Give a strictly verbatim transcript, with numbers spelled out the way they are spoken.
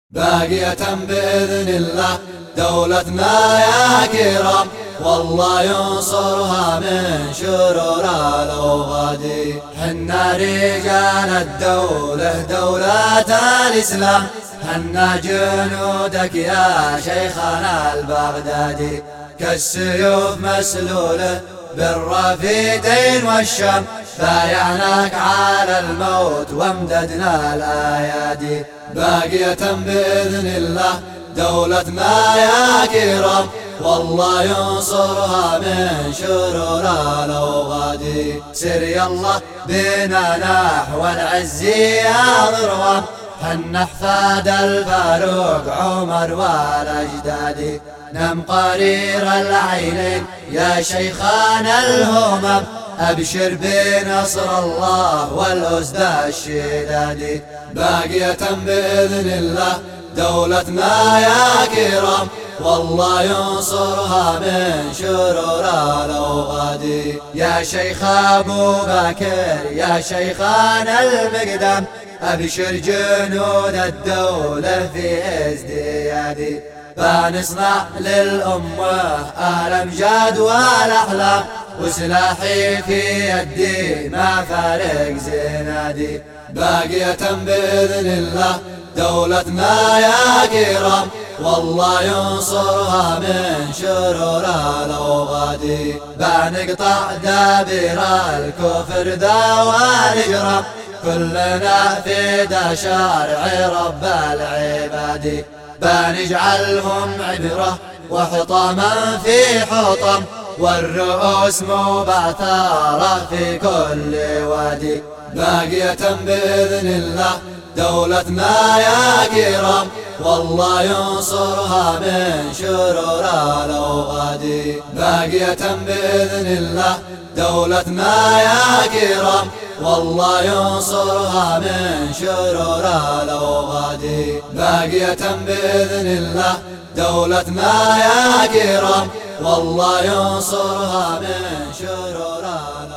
باقية بإذن الله دولتنا يا كرام، والله ينصرها من شرور الأوغاد. حنا رجال الدولة دولة الإسلام، حنا جنودك يا شيخنا البغدادي. كالسيوف مسلولة بالرافدين والشام، بايعناك على الموت وامددنا الأيادي. باقية بإذن الله دولتنا يا كرام، والله ينصرها من شرور الأوغاد. سر يلا بنا نحو العز يا ضروام، حنا احفاد الفاروق عمر والأجداد. نم قرير العينين يا شيخان الهمم، أبشر بنصر الله والأسد الشداد. باقية بإذن الله دولتنا يا كرام، والله ينصرها من شرور الأوغاد. يا شيخ أبو بكر يا شيخان المقدام، أبشر جنود الدولة في ازدياد. فنصنع للأمة الأمجاد والأحلام، وسلاحي في يدي ما فارق زنادي. باقية بإذن الله دولتنا يا كرام، والله ينصرها من شرور الأوغاد. بنقطع دابر الكفر ذا والإجرام، كلنا فدا شارع رب العباد. بنجعلهم عبرة وحطاما في حطم، والرؤوس مبعثرة في كل وادي. باقية بإذن الله دولتنا يا كرام، والله ينصرها من شرور الأوغاد. باقية بإذن الله دولتنا يا كرام، والله ينصرها من شرور الأوغاد. باقية بإذن الله دولتنا يا كرام، والله ينصرها من شرور الأوغاد.